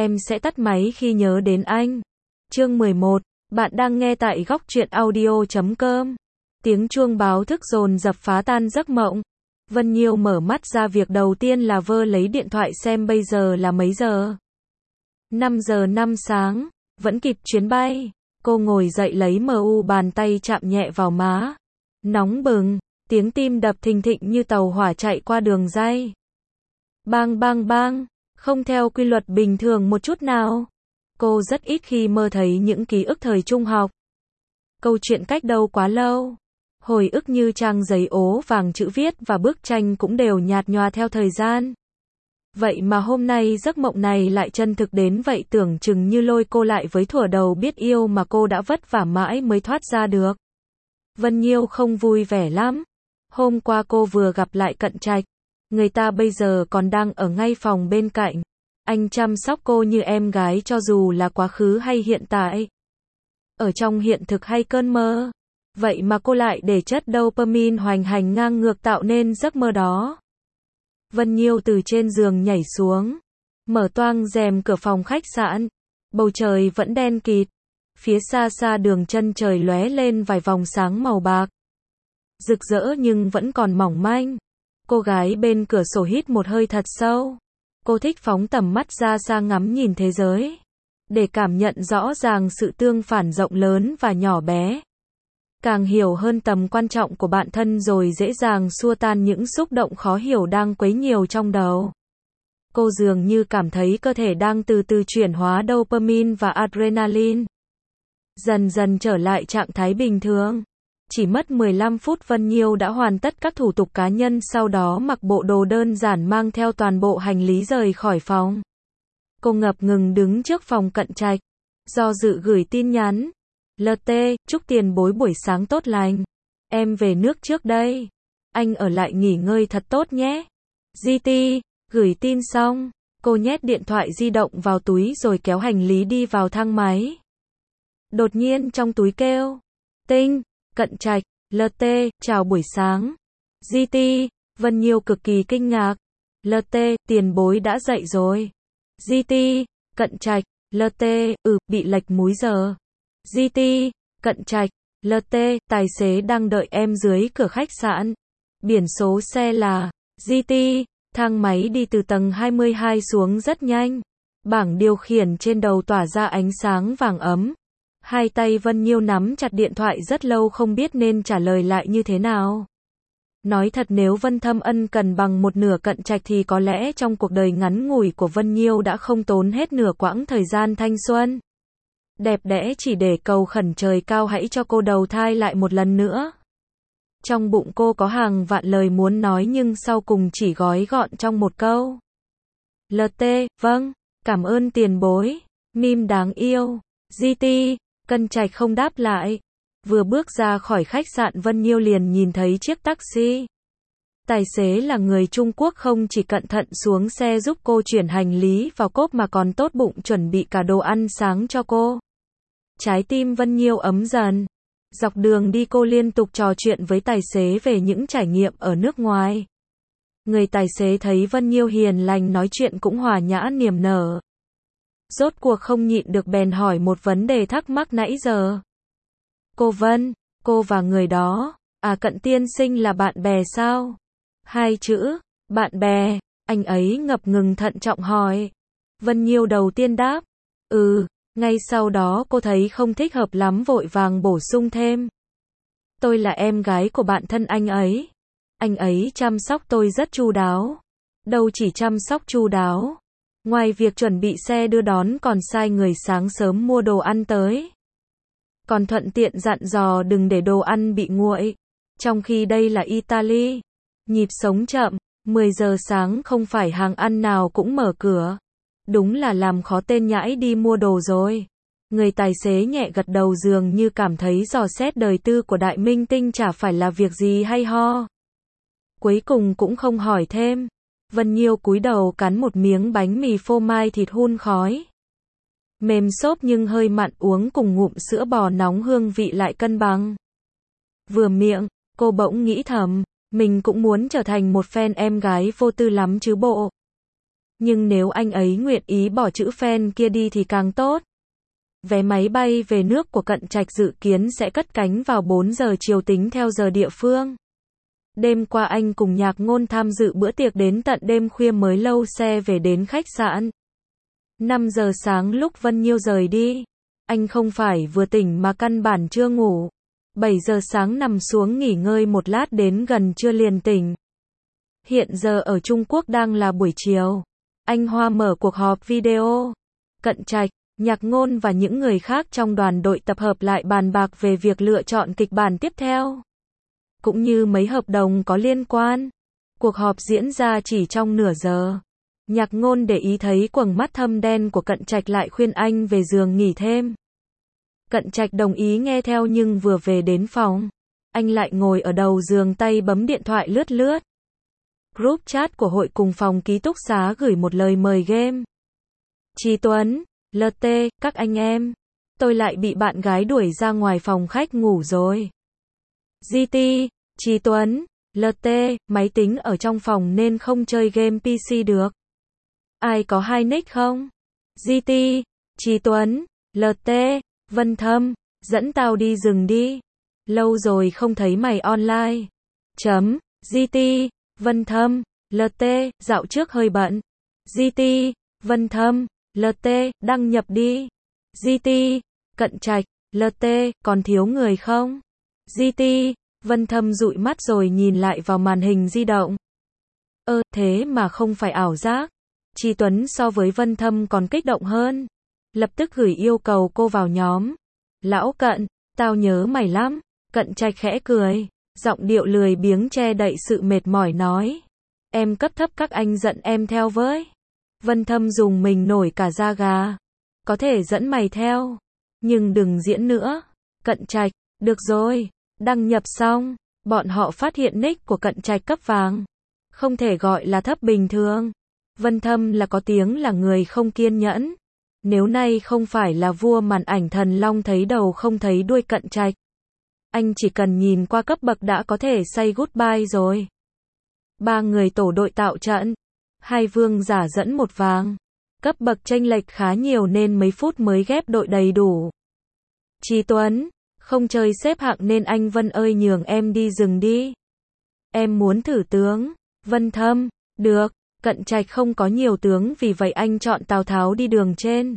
em sẽ tắt máy khi nhớ đến anh. Chương 11. Bạn đang nghe tại góc truyện audio.com. Tiếng chuông báo thức dồn dập phá tan giấc mộng. Vân Nhiêu mở mắt ra, việc đầu tiên là vơ lấy điện thoại xem bây giờ là mấy giờ. 5 giờ 5 sáng, vẫn kịp chuyến bay. Cô ngồi dậy lấy MU, bàn tay chạm nhẹ vào má. Nóng bừng, tiếng tim đập thình thịch như tàu hỏa chạy qua đường ray. Bang bang bang, không theo quy luật bình thường một chút nào. Cô rất ít khi mơ thấy những ký ức thời trung học. Câu chuyện cách đâu quá lâu. Hồi ức như trang giấy ố vàng, chữ viết và bức tranh cũng đều nhạt nhòa theo thời gian. Vậy mà hôm nay giấc mộng này lại chân thực đến vậy, tưởng chừng như lôi cô lại với thuở đầu biết yêu mà cô đã vất vả mãi mới thoát ra được. Vân Nhiêu không vui vẻ lắm. Hôm qua cô vừa gặp lại Cận Trạch. Người ta bây giờ còn đang ở ngay phòng bên cạnh. Anh chăm sóc cô như em gái cho dù là quá khứ hay hiện tại. Ở trong hiện thực hay cơn mơ. Vậy mà cô lại để chất dopamine hoành hành ngang ngược tạo nên giấc mơ đó. Vân Nhiêu từ trên giường nhảy xuống. Mở toang rèm cửa phòng khách sạn. Bầu trời vẫn đen kịt. Phía xa xa đường chân trời lóe lên vài vòng sáng màu bạc. Rực rỡ nhưng vẫn còn mỏng manh. Cô gái bên cửa sổ hít một hơi thật sâu. Cô thích phóng tầm mắt ra xa ngắm nhìn thế giới. Để cảm nhận rõ ràng sự tương phản rộng lớn và nhỏ bé. Càng hiểu hơn tầm quan trọng của bản thân rồi dễ dàng xua tan những xúc động khó hiểu đang quấy nhiều trong đầu. Cô dường như cảm thấy cơ thể đang từ từ chuyển hóa dopamine và adrenaline. Dần dần trở lại trạng thái bình thường. Chỉ mất 15 phút Vân Nhiêu đã hoàn tất các thủ tục cá nhân, sau đó mặc bộ đồ đơn giản mang theo toàn bộ hành lý rời khỏi phòng. Cô ngập ngừng đứng trước phòng Cận Trạch. Do dự gửi tin nhắn. LT, chúc tiền bối buổi sáng tốt lành. Em về nước trước đây. Anh ở lại nghỉ ngơi thật tốt nhé. GT, gửi tin xong. Cô nhét điện thoại di động vào túi rồi kéo hành lý đi vào thang máy. Đột nhiên trong túi kêu. Tinh. Cận Trạch, LT, chào buổi sáng. GT, Vân Nhiêu cực kỳ kinh ngạc. LT, tiền bối đã dậy rồi. GT, Cận Trạch, LT, bị lệch múi giờ. GT, Cận Trạch, LT, tài xế đang đợi em dưới cửa khách sạn. Biển số xe là GT, thang máy đi từ tầng 22 xuống rất nhanh. Bảng điều khiển trên đầu tỏa ra ánh sáng vàng ấm. Hai tay Vân Nhiêu nắm chặt điện thoại rất lâu không biết nên trả lời lại như thế nào. Nói thật, nếu Vân Thâm Ân cần bằng một nửa Cận Trạch thì có lẽ trong cuộc đời ngắn ngủi của Vân Nhiêu đã không tốn hết nửa quãng thời gian thanh xuân. Đẹp đẽ chỉ để cầu khẩn trời cao hãy cho cô đầu thai lại một lần nữa. Trong bụng cô có hàng vạn lời muốn nói nhưng sau cùng chỉ gói gọn trong một câu. LT, vâng, cảm ơn tiền bối. Mim đáng yêu. GT. Cận Trạch không đáp lại. Vừa bước ra khỏi khách sạn Vân Nhiêu liền nhìn thấy chiếc taxi. Tài xế là người Trung Quốc, không chỉ cẩn thận xuống xe giúp cô chuyển hành lý vào cốp mà còn tốt bụng chuẩn bị cả đồ ăn sáng cho cô. Trái tim Vân Nhiêu ấm dần. Dọc đường đi cô liên tục trò chuyện với tài xế về những trải nghiệm ở nước ngoài. Người tài xế thấy Vân Nhiêu hiền lành, nói chuyện cũng hòa nhã niềm nở. Rốt cuộc không nhịn được bèn hỏi một vấn đề thắc mắc nãy giờ. Cô Vân, cô và người đó, Cận tiên sinh là bạn bè sao? Hai chữ, bạn bè, anh ấy ngập ngừng thận trọng hỏi. Vân Nhiêu đầu tiên đáp, ngay sau đó cô thấy không thích hợp lắm vội vàng bổ sung thêm. Tôi là em gái của bạn thân anh ấy. Anh ấy chăm sóc tôi rất chu đáo. Đâu chỉ chăm sóc chu đáo. Ngoài việc chuẩn bị xe đưa đón còn sai người sáng sớm mua đồ ăn tới. Còn thuận tiện dặn dò đừng để đồ ăn bị nguội. Trong khi đây là Italy. Nhịp sống chậm, 10 giờ sáng không phải hàng ăn nào cũng mở cửa. Đúng là làm khó tên nhãi đi mua đồ rồi. Người tài xế nhẹ gật đầu dường như cảm thấy dò xét đời tư của đại minh tinh chả phải là việc gì hay ho. Cuối cùng cũng không hỏi thêm. Vân Nhiêu cúi đầu cắn một miếng bánh mì phô mai thịt hun khói. Mềm xốp nhưng hơi mặn, uống cùng ngụm sữa bò nóng hương vị lại cân bằng. Vừa miệng, cô bỗng nghĩ thầm, mình cũng muốn trở thành một fan em gái vô tư lắm chứ bộ. Nhưng nếu anh ấy nguyện ý bỏ chữ fan kia đi thì càng tốt. Vé máy bay về nước của Cận Trạch dự kiến sẽ cất cánh vào 4 giờ chiều tính theo giờ địa phương. Đêm qua anh cùng Nhạc Ngôn tham dự bữa tiệc đến tận đêm khuya mới lâu xe về đến khách sạn. 5 giờ sáng lúc Vân Nhiêu rời đi, anh không phải vừa tỉnh mà căn bản chưa ngủ. 7 giờ sáng nằm xuống nghỉ ngơi một lát đến gần trưa liền tỉnh. Hiện giờ ở Trung Quốc đang là buổi chiều. Anh Hoa mở cuộc họp video. Cận Trạch, Nhạc Ngôn và những người khác trong đoàn đội tập hợp lại bàn bạc về việc lựa chọn kịch bản tiếp theo, cũng như mấy hợp đồng có liên quan. Cuộc họp diễn ra chỉ trong nửa giờ. Nhạc Ngôn để ý thấy quầng mắt thâm đen của Cận Trạch lại khuyên anh về giường nghỉ thêm. Cận Trạch đồng ý nghe theo nhưng vừa về đến phòng, anh lại ngồi ở đầu giường tay bấm điện thoại lướt lướt. Group chat của hội cùng phòng ký túc xá gửi một lời mời game. Chí Tuấn, LT, các anh em, tôi lại bị bạn gái đuổi ra ngoài phòng khách ngủ rồi. GT, Chí Tuấn, LT, máy tính ở trong phòng nên không chơi game PC được. Ai có hai nick không? GT, Chí Tuấn, LT, Vân Thâm, dẫn tao đi rừng đi. Lâu rồi không thấy mày online. GT, Vân Thâm, LT, dạo trước hơi bận. GT, Vân Thâm, LT, đăng nhập đi. GT, Cận Trạch, LT, còn thiếu người không? GT, Vân Thâm dụi mắt rồi nhìn lại vào màn hình di động. Thế mà không phải ảo giác. Chí Tuấn so với Vân Thâm còn kích động hơn. Lập tức gửi yêu cầu cô vào nhóm. Lão Cận, tao nhớ mày lắm. Cận Trạch khẽ cười, giọng điệu lười biếng che đậy sự mệt mỏi nói. Em cấp thấp các anh dẫn em theo với. Vân Thâm dùng mình nổi cả da gà. Có thể dẫn mày theo, nhưng đừng diễn nữa. Cận Trạch, được rồi. Đăng nhập xong, bọn họ phát hiện nick của Cận Trạch cấp vàng. Không thể gọi là thấp bình thường. Vân Thâm là có tiếng là người không kiên nhẫn. Nếu nay không phải là vua màn ảnh Thần Long thấy đầu không thấy đuôi Cận Trạch, anh chỉ cần nhìn qua cấp bậc đã có thể say goodbye rồi. 3 người tổ đội tạo trận. 2 vương giả dẫn 1 vàng. Cấp bậc chênh lệch khá nhiều nên mấy phút mới ghép đội đầy đủ. Chí Tuấn, không chơi xếp hạng nên anh Vân ơi nhường em đi rừng đi. Em muốn thử tướng. Vân Thâm, được. Cận Trạch không có nhiều tướng vì vậy anh chọn Tào Tháo đi đường trên.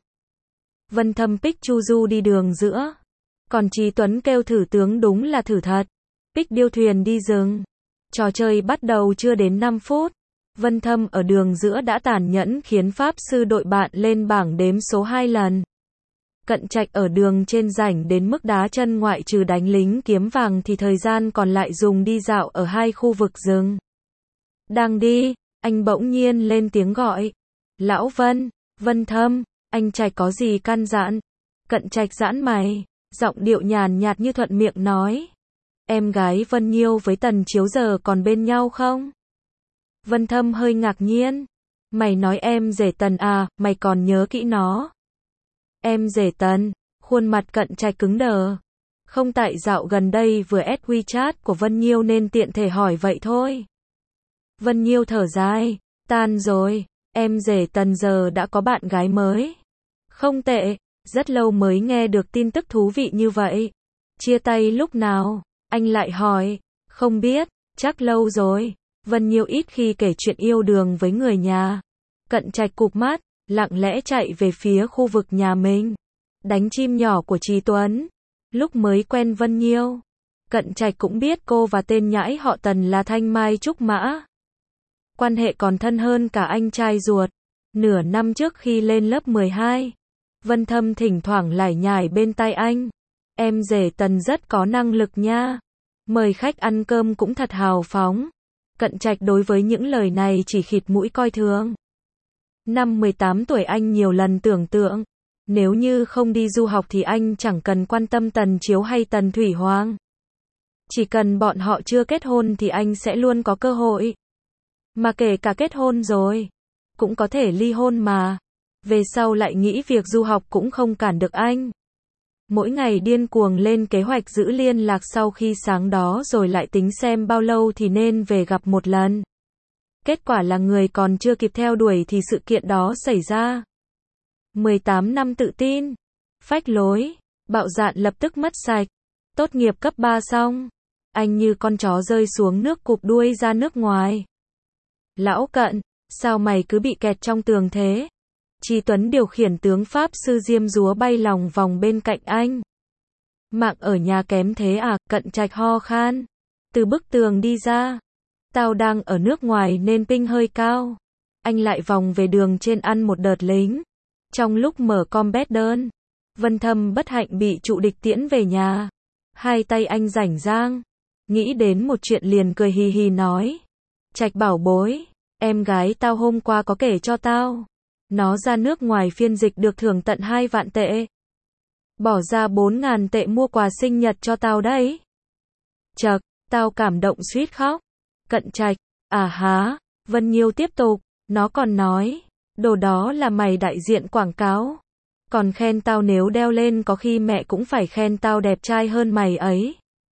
Vân Thâm pick Chu Du đi đường giữa. Còn Chí Tuấn kêu thử tướng đúng là thử thật. Pick Điêu Thuyền đi rừng. Trò chơi bắt đầu chưa đến 5 phút. Vân Thâm ở đường giữa đã tàn nhẫn khiến Pháp Sư đội bạn lên bảng đếm số 2 lần. Cận Trạch ở đường trên rảnh đến mức đá chân ngoại trừ đánh lính kiếm vàng thì thời gian còn lại dùng đi dạo ở 2 khu vực rừng. Đang đi, anh bỗng nhiên lên tiếng gọi. Lão Vân, Vân Thâm, anh Trạch có gì căn dặn? Cận Trạch giãn mày, giọng điệu nhàn nhạt như thuận miệng nói. Em gái Vân Nhiêu với Tần Chiếu giờ còn bên nhau không? Vân Thâm hơi ngạc nhiên. Mày nói em rể Tần à, mày còn nhớ kỹ nó. Em rể Tần, khuôn mặt Cận Trạch cứng đờ. Không tại dạo gần đây vừa add WeChat của Vân Nhiêu nên tiện thể hỏi vậy thôi. Vân Nhiêu thở dài, tan rồi, em rể Tần giờ đã có bạn gái mới. Không tệ, rất lâu mới nghe được tin tức thú vị như vậy. Chia tay lúc nào? Anh lại hỏi, không biết, chắc lâu rồi. Vân Nhiêu ít khi kể chuyện yêu đương với người nhà. Cận Trạch cụp mắt, lặng lẽ chạy về phía khu vực nhà mình. Đánh chim nhỏ của Chí Tuấn. Lúc mới quen Vân Nhiêu, Cận Trạch cũng biết cô và tên nhãi họ Tần là Thanh Mai Trúc Mã. Quan hệ còn thân hơn cả anh trai ruột. Nửa năm trước khi lên lớp 12, Vân Thâm thỉnh thoảng lải nhải bên tai anh. Em rể Tần rất có năng lực nha. Mời khách ăn cơm cũng thật hào phóng. Cận Trạch đối với những lời này chỉ khịt mũi coi thường. Năm 18 tuổi anh nhiều lần tưởng tượng, nếu như không đi du học thì anh chẳng cần quan tâm Tần Chiếu hay Tần Thủy Hoàng. Chỉ cần bọn họ chưa kết hôn thì anh sẽ luôn có cơ hội. Mà kể cả kết hôn rồi, cũng có thể ly hôn mà. Về sau lại nghĩ việc du học cũng không cản được anh. Mỗi ngày điên cuồng lên kế hoạch giữ liên lạc sau khi sáng đó rồi lại tính xem bao lâu thì nên về gặp một lần. Kết quả là người còn chưa kịp theo đuổi thì sự kiện đó xảy ra. 18 năm tự tin, phách lối, bạo dạn lập tức mất sạch. Tốt nghiệp cấp 3 xong, anh như con chó rơi xuống nước cụp đuôi ra nước ngoài. Lão Cận, sao mày cứ bị kẹt trong tường thế? Chí Tuấn điều khiển tướng Pháp sư diêm dúa bay lòng vòng bên cạnh anh. Mạng ở nhà kém thế à? Cận Trạch ho khan. Từ bức tường đi ra. Tao đang ở nước ngoài nên ping hơi cao. Anh lại vòng về đường trên ăn một đợt lính. Trong lúc mở combat đơn, Vân Thâm bất hạnh bị trụ địch tiễn về nhà. Hai tay anh rảnh rang. Nghĩ đến một chuyện liền cười hì hì nói. Trạch bảo bối, em gái tao hôm qua có kể cho tao. Nó ra nước ngoài phiên dịch được thưởng tận 2 vạn tệ. Bỏ ra 4.000 tệ mua quà sinh nhật cho tao đấy. Chậc, tao cảm động suýt khóc. Cận Trạch, à há, Vân Nhiêu tiếp tục, nó còn nói, đồ đó là mày đại diện quảng cáo. Còn khen tao nếu đeo lên có khi mẹ cũng phải khen tao đẹp trai hơn mày ấy.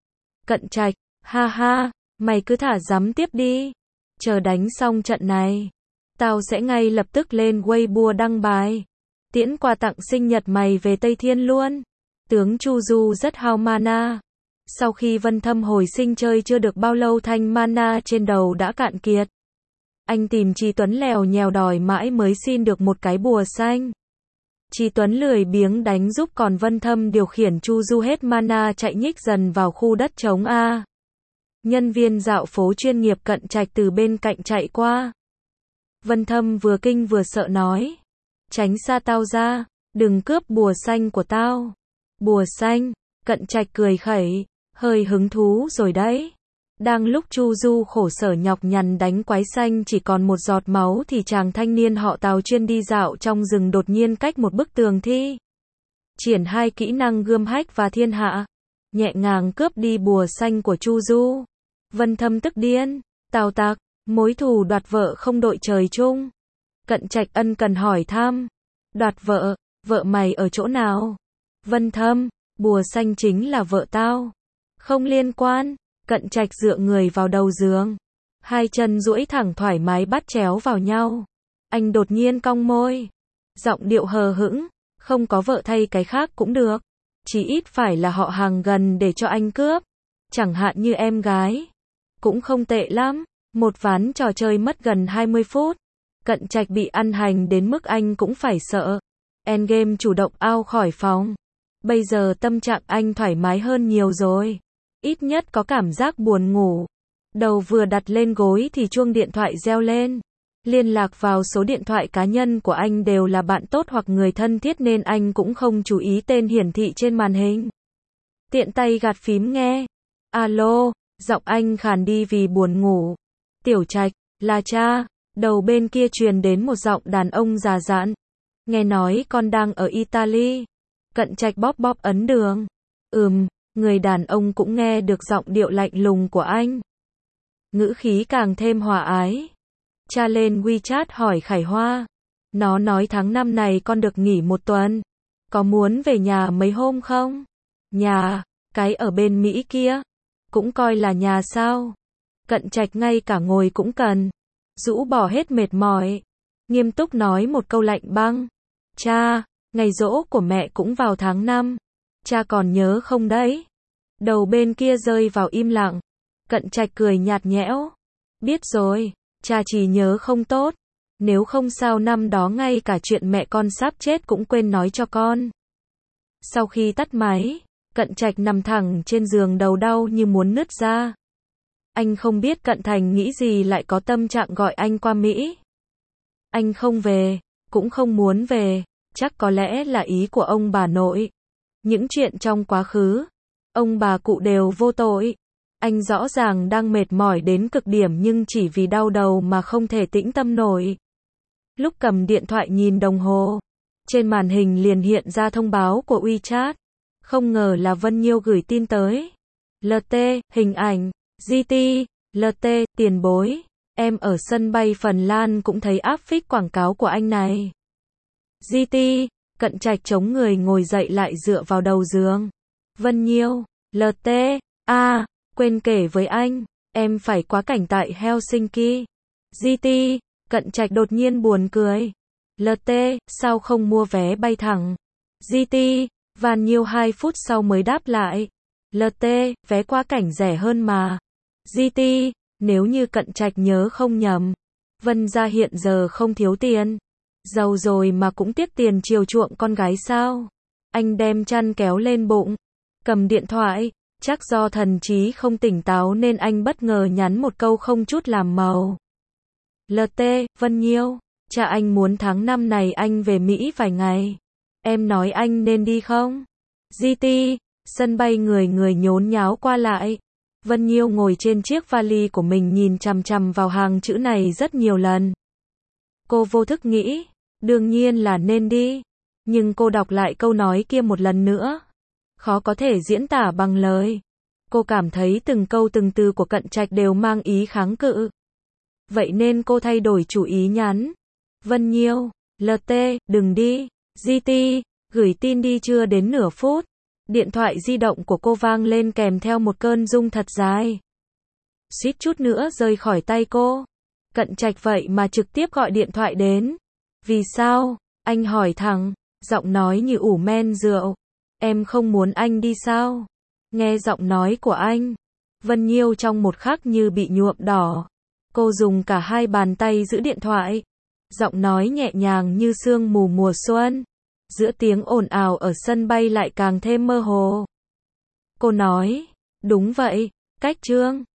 Cận Trạch, ha ha, mày cứ thả dắm tiếp đi. Chờ đánh xong trận này, tao sẽ ngay lập tức lên Weibo đăng bài. Tiễn quà tặng sinh nhật mày về Tây Thiên luôn. Tướng Chu Du rất hao mana. Sau khi Vân Thâm hồi sinh chơi chưa được bao lâu thanh mana trên đầu đã cạn kiệt. Anh tìm Chí Tuấn lèo nhèo đòi mãi mới xin được một cái bùa xanh. Chí Tuấn lười biếng đánh giúp còn Vân Thâm điều khiển Chu Du hết mana chạy nhích dần vào khu đất trống A. Nhân viên dạo phố chuyên nghiệp Cận Trạch từ bên cạnh chạy qua. Vân Thâm vừa kinh vừa sợ nói. Tránh xa tao ra, đừng cướp bùa xanh của tao. Bùa xanh, Cận Trạch cười khẩy, hơi hứng thú rồi đấy. Đang lúc Chu Du khổ sở nhọc nhằn đánh quái xanh chỉ còn một giọt máu thì chàng thanh niên họ Tào chuyên đi dạo trong rừng đột nhiên cách một bức tường thi. Triển 2 kỹ năng gươm hách và thiên hạ. Nhẹ nhàng cướp đi bùa xanh của Chu Du. Vân Thâm tức điên. Tào tặc, mối thù đoạt vợ không đội trời chung. Cận Trạch ân cần hỏi thăm. Đoạt vợ, vợ mày ở chỗ nào? Vân Thâm, bùa xanh chính là vợ tao. Không liên quan. Cận Trạch dựa người vào đầu giường. Hai chân duỗi thẳng thoải mái bắt chéo vào nhau. Anh đột nhiên cong môi. Giọng điệu hờ hững. Không có vợ thay cái khác cũng được. Chỉ ít phải là họ hàng gần để cho anh cướp. Chẳng hạn như em gái. Cũng không tệ lắm. Một ván trò chơi mất gần 20 phút. Cận Trạch bị ăn hành đến mức anh cũng phải sợ. Endgame chủ động out khỏi phòng. Bây giờ tâm trạng anh thoải mái hơn nhiều rồi. Ít nhất có cảm giác buồn ngủ. Đầu vừa đặt lên gối thì chuông điện thoại reo lên. Liên lạc vào số điện thoại cá nhân của anh đều là bạn tốt hoặc người thân thiết nên anh cũng không chú ý tên hiển thị trên màn hình. Tiện tay gạt phím nghe. Alo, giọng anh khàn đi vì buồn ngủ. Tiểu Trạch, là cha. Đầu bên kia truyền đến một giọng đàn ông già dặn. Nghe nói con đang ở Italy. Cận Trạch bóp bóp ấn đường. Người đàn ông cũng nghe được giọng điệu lạnh lùng của anh. Ngữ khí càng thêm hòa ái. Cha lên WeChat hỏi Khải Hoa. Nó nói tháng 5 này con được nghỉ 1 tuần. Có muốn về nhà mấy hôm không? Nhà, cái ở bên Mỹ kia. Cũng coi là nhà sao? Cận Trạch ngay cả ngồi cũng cần. Rũ bỏ hết mệt mỏi. Nghiêm túc nói một câu lạnh băng. Cha, ngày giỗ của mẹ cũng vào tháng 5. Cha còn nhớ không đấy? Đầu bên kia rơi vào im lặng. Cận Trạch cười nhạt nhẽo. Biết rồi, cha chỉ nhớ không tốt. Nếu không sao năm đó ngay cả chuyện mẹ con sắp chết cũng quên nói cho con. Sau khi tắt máy, Cận Trạch nằm thẳng trên giường đầu đau như muốn nứt ra. Anh không biết Cận Thành nghĩ gì lại có tâm trạng gọi anh qua Mỹ. Anh không về, cũng không muốn về, chắc có lẽ là ý của ông bà nội. Những chuyện trong quá khứ, ông bà cụ đều vô tội. Anh rõ ràng đang mệt mỏi đến cực điểm nhưng chỉ vì đau đầu mà không thể tĩnh tâm nổi. Lúc cầm điện thoại nhìn đồng hồ, trên màn hình liền hiện ra thông báo của WeChat. Không ngờ là Vân Nhiêu gửi tin tới. LT, hình ảnh, GT, LT, tiền bối. Em ở sân bay Phần Lan cũng thấy áp phích quảng cáo của anh này. GT, Cận Trạch chống người ngồi dậy lại dựa vào đầu giường. Vân Nhiêu, LT, quên kể với anh, em phải quá cảnh tại Helsinki. GT, Cận Trạch đột nhiên buồn cười. LT, sao không mua vé bay thẳng? GT, Van Nhiêu 2 phút sau mới đáp lại. LT, vé qua cảnh rẻ hơn mà. GT, nếu như Cận Trạch nhớ không nhầm, Vân gia hiện giờ không thiếu tiền. Giàu rồi mà cũng tiếc tiền chiều chuộng con gái sao? Anh đem chăn kéo lên bụng, cầm điện thoại, chắc do thần trí không tỉnh táo nên anh bất ngờ nhắn một câu không chút làm màu. LT, Vân Nhiêu, cha anh muốn tháng 5 này anh về Mỹ vài ngày. Em nói anh nên đi không? GT, sân bay người người nhốn nháo qua lại. Vân Nhiêu ngồi trên chiếc vali của mình nhìn chằm chằm vào hàng chữ này rất nhiều lần. Cô vô thức nghĩ, đương nhiên là nên đi. Nhưng cô đọc lại câu nói kia một lần nữa. Khó có thể diễn tả bằng lời. Cô cảm thấy từng câu từng từ của Cận Trạch đều mang ý kháng cự. Vậy nên cô thay đổi chủ ý nhắn. Vân Nhiêu, LT, đừng đi. GT, gửi tin đi chưa đến nửa phút. Điện thoại di động của cô vang lên kèm theo một cơn rung thật dài. Suýt chút nữa rơi khỏi tay cô. Cận Trạch vậy mà trực tiếp gọi điện thoại đến. Vì sao? Anh hỏi thẳng, giọng nói như ủ men rượu. Em không muốn anh đi sao? Nghe giọng nói của anh, Vân Nhiêu trong một khắc như bị nhuộm đỏ. Cô dùng cả hai bàn tay giữ điện thoại. Giọng nói nhẹ nhàng như sương mù mùa xuân. Giữa tiếng ồn ào ở sân bay lại càng thêm mơ hồ. Cô nói, đúng vậy, cách Trương